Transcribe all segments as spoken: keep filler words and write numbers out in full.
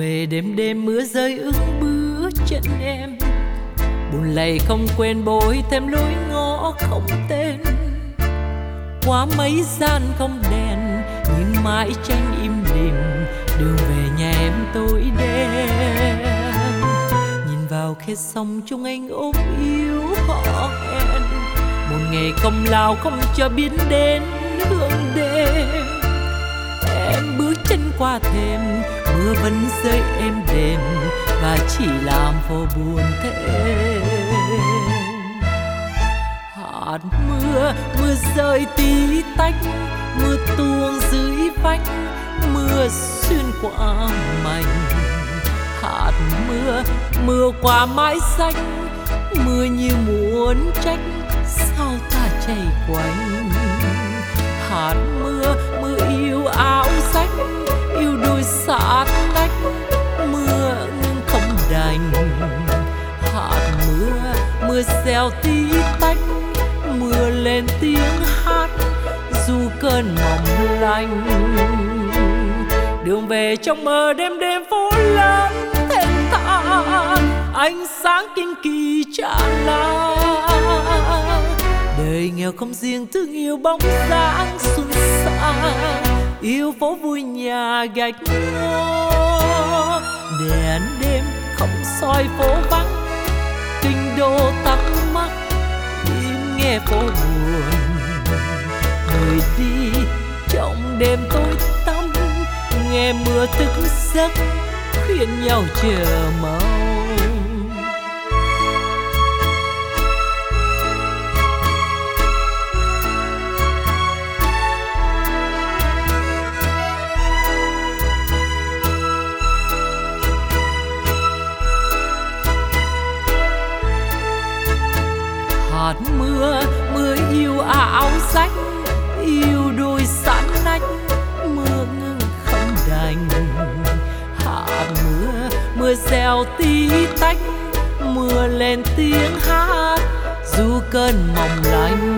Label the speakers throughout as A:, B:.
A: về đêm đêm mưa rơi ướt bước chân em, buồn lầy không quên bối thêm lối ngõ không tên. Qua mấy gian không đèn nhưng mãi tranh im lìm, đường về nhà em tối đen. Nhìn vào khe sông chung anh ôm yêu họ hẹn, một ngày công lao không cho biết đến hương đêm. Em bước chân qua thềm, mưa vẫn rơi êm đềm và chỉ làm vô buồn thêm. Hạt mưa, mưa rơi tí tách, mưa tuôn dưới vách, mưa xuyên qua mảnh. Hạt mưa, mưa qua mái xanh, mưa như muốn trách sao ta chảy quanh. Hạt mưa, mưa yêu áo rách, yêu đôi sát nách, mưa ngưng không đành. Hạt mưa, mưa reo tí tách, mưa lên tiếng hát dù cơn mỏng lạnh. Đường về trong mơ đêm đêm phố lớn thênh thang, ánh sáng kinh kỳ tràn lan. Đời nghèo không riêng thương yêu bóng dáng xuân sang, yêu phố vui nhà gạch ngói. Đèn đêm không soi phố vắng, kinh đô tắc mắc im nghe phố buồn. Người đi trong đêm tối tăm, nghe mưa thức giấc khuyên nhau chờ mong. Hạt mưa, mưa yêu áo rách, yêu đôi sán nách, mưa ngưng không đành. Hạt mưa, mưa reo tí tách, mưa lên tiếng hát dù cơn mỏng lạnh.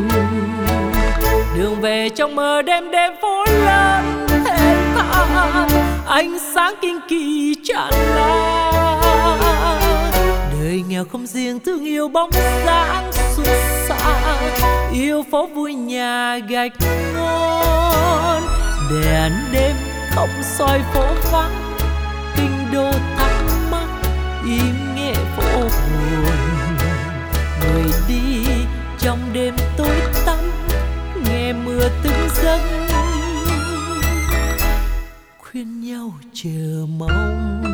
A: Đường về trong mơ đêm đêm phố lớn thênh thang, ánh sáng kinh kỳ tràn lan. Đời nghèo không riêng thương yêu bóng dáng xuân sang, yêu phố vui nhà gạch ngon. Đèn đêm không soi phố vắng, kinh đô thắc mắc im nghe phố buồn. Người đi trong đêm tối tăm, nghe mưa từng giấc khuyên nhau chờ mong.